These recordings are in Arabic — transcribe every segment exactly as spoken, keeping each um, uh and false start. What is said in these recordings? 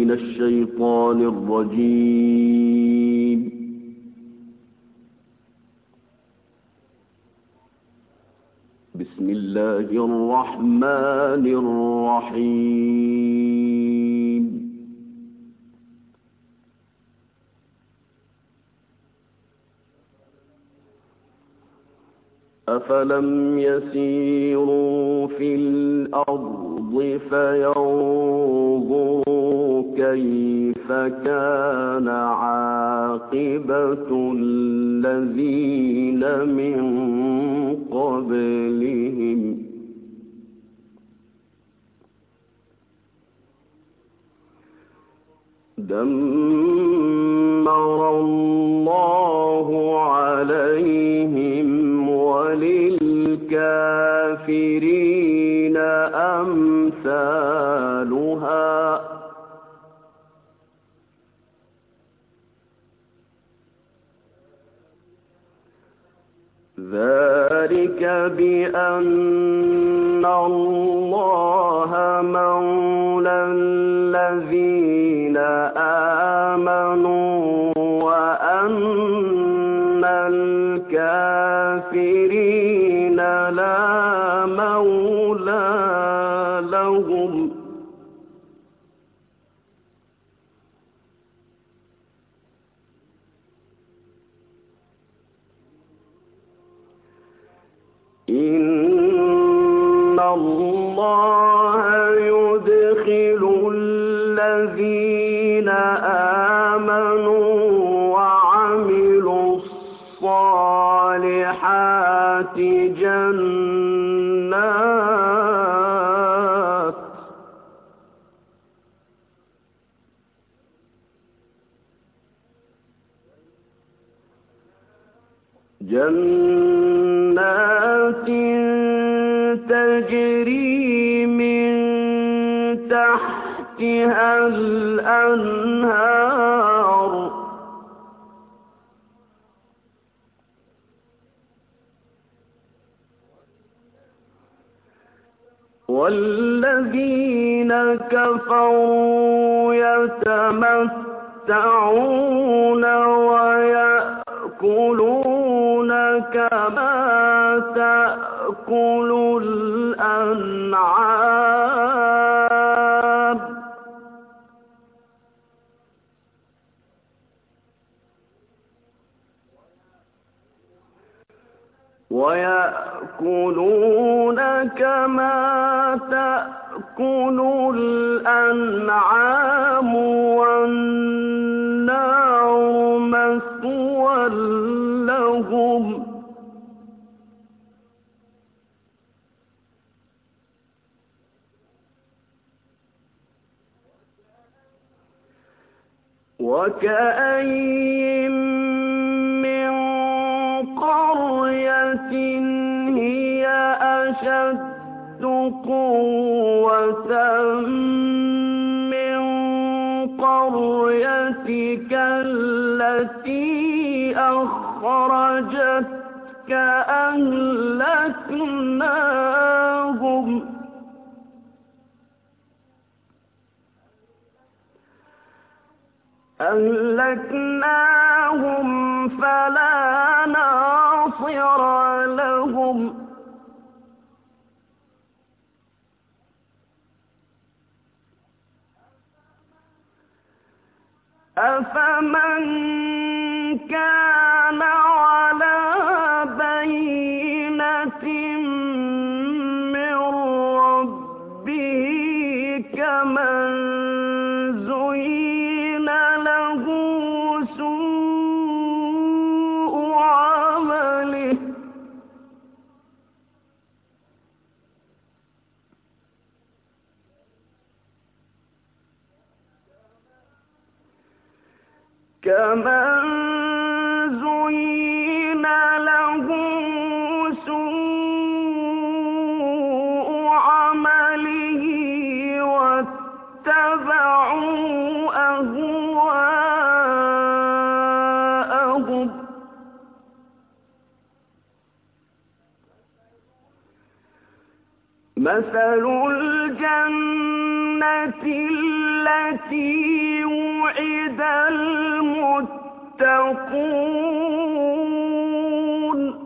من الشيطان الرجيم. بسم الله الرحمن الرحيم. أفلم يسيروا في الأرض فينظروا كيف كان عاقبة الذين من قبلهم دمر الله عليهم وللكافرين أمثالها ذلك بأن الله مولى الذين آمنوا وأن الكافرين لا مولى لهم. إن الله يدخل الذين آمنوا وعملوا الصالحات جنات جنات تجري من تحتها الأنهار والذين كفروا يتمتعون ويأكلون كما تأكل الأنعام ويأكلون كما تأكل الأنعام والنار مثوى لهم وكأين من قرية هي أشد قوة من قريتك التي أخرجتك أهلكناهم أهلكناهم فلا ناصر لهم أفمن كان على بينة من ربه كمن زين له سوء عمله كمن زين له سوء عمله واتبعوا أهواءهم مثل الجنة التي وعد المتقون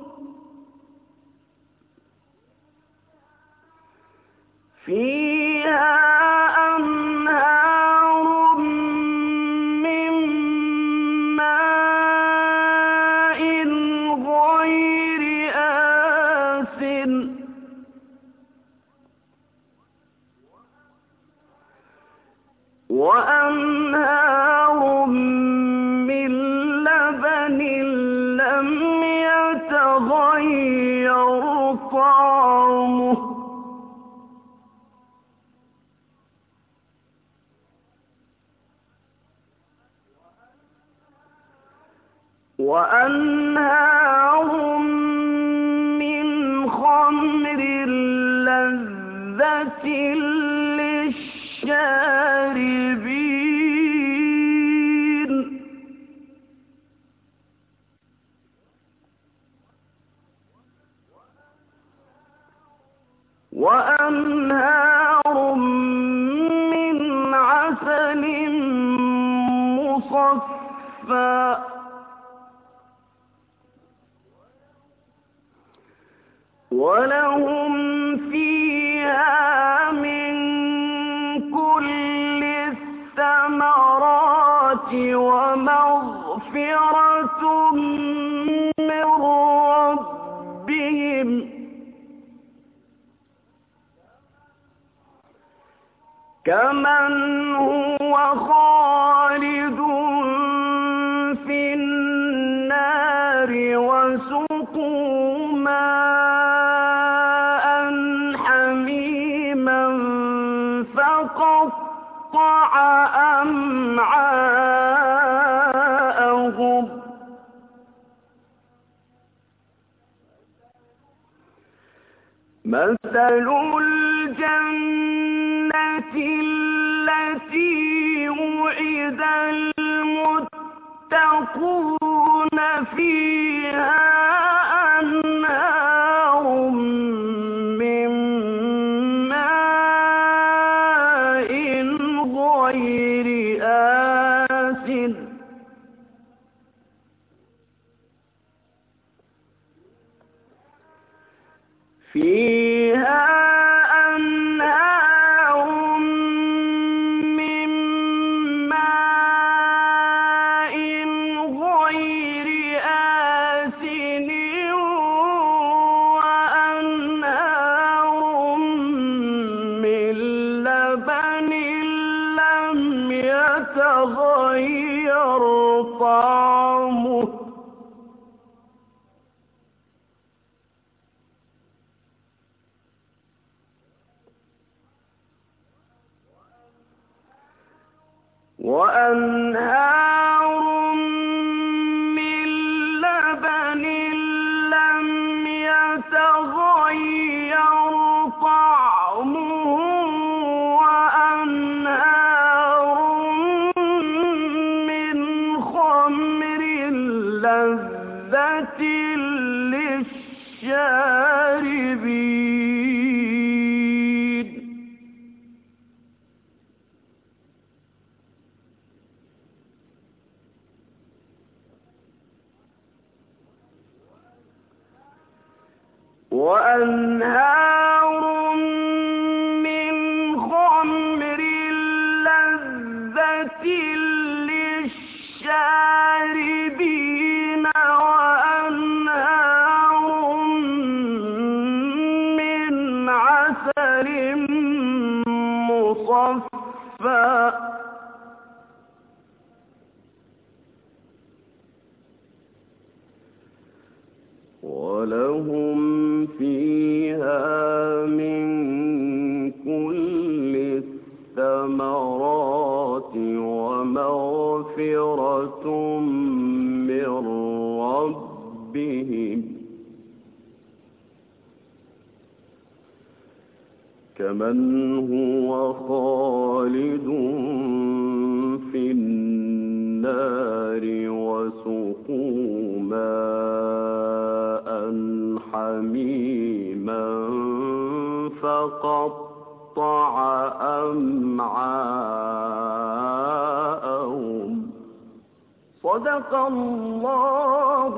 فيها أنهار من ماء غير آسن وأنهار من لبن لم يتغير طعمه وأنهار من خمر لذة للشاربين وأنهار من عسل مصفى ولهم فيها من كل الثمرات ومغفرة من ربهم كمن هو خالد في النار وسقوا ماء حميما فقطع أمعاءهم مثل الجنة التي وعد المتقون فيها أنهار من ماء غير آسن فيها أنهار من ماء غير آسن وأنهار من لبن لم يتغير طعمه وأنهار من لبن لم يتغير طعمه وأنهار من خمر لذة للشاربين وأنهار من خمر لذة للشاربين وأنهار من عسل مصفى ولهم فيها من كل الثمرات ومغفرة من ربهم كمن هو خالد في النار وسقوا ماء حميما فقطع أمعاءهم صدق الله